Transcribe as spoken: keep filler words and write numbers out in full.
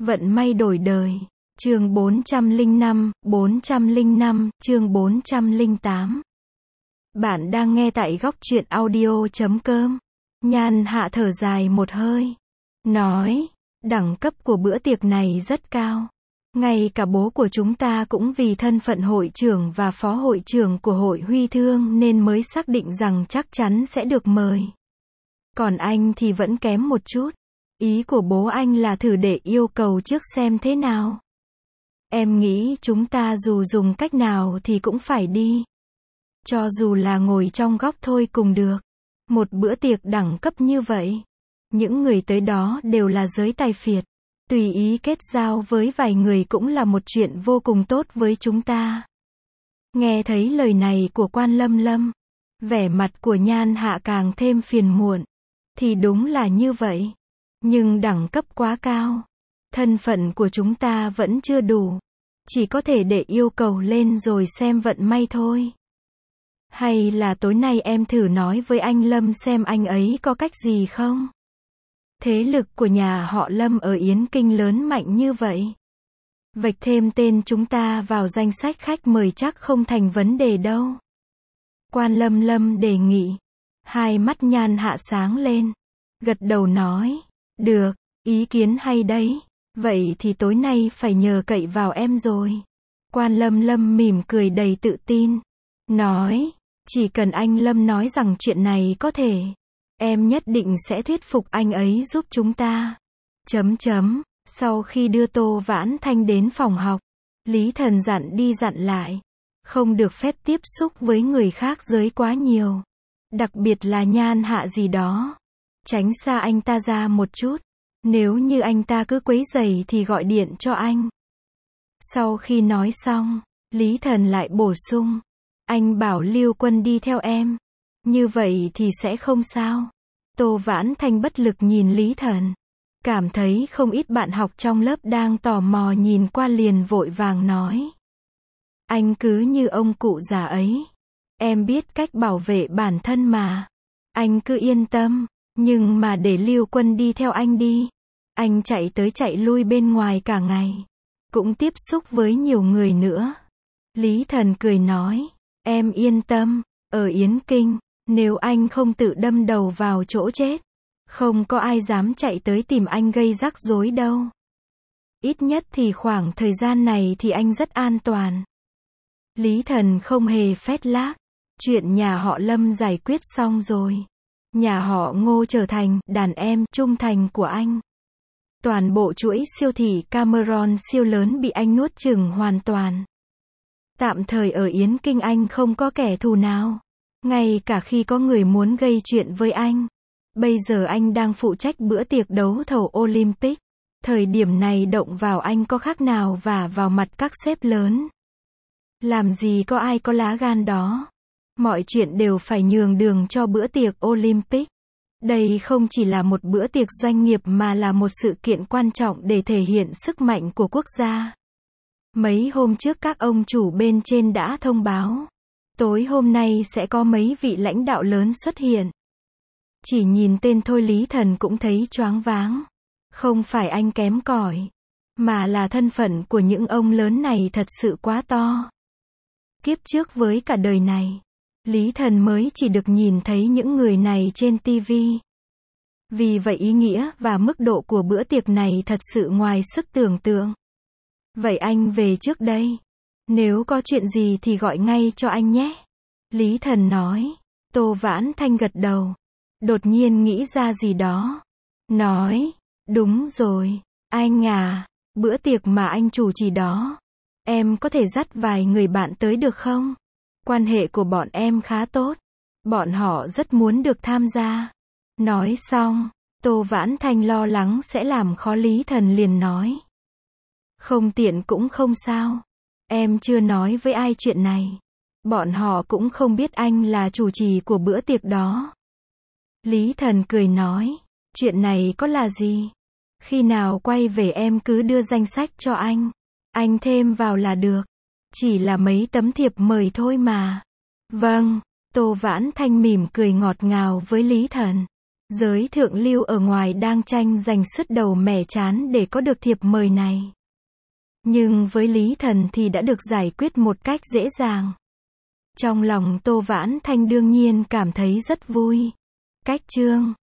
Vận may đổi đời. Chương bốn trăm lẻ năm, bốn trăm lẻ năm, chương bốn trăm lẻ tám. Bạn đang nghe tại góc truyện audio chấm com. Nhan Hạ thở dài một hơi. Nói, đẳng cấp của bữa tiệc này rất cao. Ngay cả bố của chúng ta cũng vì thân phận hội trưởng và phó hội trưởng của hội Huy Thương nên mới xác định rằng chắc chắn sẽ được mời. Còn anh thì vẫn kém một chút. Ý của bố anh là thử để yêu cầu trước xem thế nào. Em nghĩ chúng ta dù dùng cách nào thì cũng phải đi. Cho dù là ngồi trong góc thôi cùng được. Một bữa tiệc đẳng cấp như vậy. Những người tới đó đều là giới tài phiệt. Tùy ý kết giao với vài người cũng là một chuyện vô cùng tốt với chúng ta. Nghe thấy lời này của Quan Lâm Lâm, vẻ mặt của Nhan Hạ càng thêm phiền muộn. Thì đúng là như vậy. Nhưng đẳng cấp quá cao. Thân phận của chúng ta vẫn chưa đủ. Chỉ có thể để yêu cầu lên rồi xem vận may thôi. Hay là tối nay em thử nói với anh Lâm xem anh ấy có cách gì không? Thế lực của nhà họ Lâm ở Yến Kinh lớn mạnh như vậy. Vạch thêm tên chúng ta vào danh sách khách mời chắc không thành vấn đề đâu. Quan Lâm Lâm đề nghị. Hai mắt Nhan Hạ sáng lên. Gật đầu nói. Được, ý kiến hay đấy. Vậy thì tối nay phải nhờ cậy vào em rồi. Quan Lâm Lâm mỉm cười đầy tự tin. Nói, chỉ cần anh Lâm nói rằng chuyện này có thể. Em nhất định sẽ thuyết phục anh ấy giúp chúng ta. Chấm chấm, sau khi đưa Tô Vãn Thanh đến phòng học, Lý Thần dặn đi dặn lại. Không được phép tiếp xúc với người khác giới quá nhiều. Đặc biệt là Nhan Hạ gì đó. Tránh xa anh ta ra một chút. Nếu như anh ta cứ quấy rầy thì gọi điện cho anh. Sau khi nói xong, Lý Thần lại bổ sung. Anh bảo Lưu Quân đi theo em. Như vậy thì sẽ không sao. Tô Vãn Thanh bất lực nhìn Lý Thần. Cảm thấy không ít bạn học trong lớp đang tò mò nhìn qua liền vội vàng nói. Anh cứ như ông cụ già ấy. Em biết cách bảo vệ bản thân mà. Anh cứ yên tâm. Nhưng mà để Lưu Quân đi theo anh đi. Anh chạy tới chạy lui bên ngoài cả ngày. Cũng tiếp xúc với nhiều người nữa. Lý Thần cười nói. Em yên tâm. Ở Yến Kinh, nếu anh không tự đâm đầu vào chỗ chết, không có ai dám chạy tới tìm anh gây rắc rối đâu. Ít nhất thì khoảng thời gian này thì anh rất an toàn. Lý Thần không hề phét lác. Chuyện nhà họ Lâm giải quyết xong rồi. Nhà họ Ngô trở thành đàn em trung thành của anh. Toàn bộ chuỗi siêu thị Cameron siêu lớn bị anh nuốt chửng hoàn toàn. Tạm thời ở Yến Kinh anh không có kẻ thù nào. Ngay cả khi có người muốn gây chuyện với anh. Bây giờ anh đang phụ trách bữa tiệc đấu thầu Olympic. Thời điểm này động vào anh có khác nào vả vào mặt các sếp lớn. Làm gì có ai có lá gan đó. Mọi chuyện đều phải nhường đường cho bữa tiệc Olympic. Đây không chỉ là một bữa tiệc doanh nghiệp mà là một sự kiện quan trọng để thể hiện sức mạnh của quốc gia. Mấy hôm trước các ông chủ bên trên đã thông báo. Tối hôm nay sẽ có mấy vị lãnh đạo lớn xuất hiện. Chỉ nhìn tên thôi Lý Thần cũng thấy choáng váng. Không phải anh kém cỏi, mà là thân phận của những ông lớn này thật sự quá to. Kiếp trước với cả đời này, Lý Thần mới chỉ được nhìn thấy những người này trên ti vi. Vì vậy ý nghĩa và mức độ của bữa tiệc này thật sự ngoài sức tưởng tượng. Vậy anh về trước đây. Nếu có chuyện gì thì gọi ngay cho anh nhé. Lý Thần nói. Tô Vãn Thanh gật đầu. Đột nhiên nghĩ ra gì đó. Nói. Đúng rồi. Anh à. Bữa tiệc mà anh chủ trì đó. Em có thể dắt vài người bạn tới được không? Quan hệ của bọn em khá tốt. Bọn họ rất muốn được tham gia. Nói xong. Tô Vãn Thanh lo lắng sẽ làm khó Lý Thần liền nói. Không tiện cũng không sao. Em chưa nói với ai chuyện này. Bọn họ cũng không biết anh là chủ trì của bữa tiệc đó. Lý Thần cười nói. Chuyện này có là gì? Khi nào quay về em cứ đưa danh sách cho anh. Anh thêm vào là được. Chỉ là mấy tấm thiệp mời thôi mà. Vâng. Tô Vãn Thanh mỉm cười ngọt ngào với Lý Thần. Giới thượng lưu ở ngoài đang tranh giành sứt đầu mẻ trán để có được thiệp mời này. Nhưng với Lý Thần thì đã được giải quyết một cách dễ dàng. Trong lòng Tô Vãn Thanh đương nhiên cảm thấy rất vui. Cách chương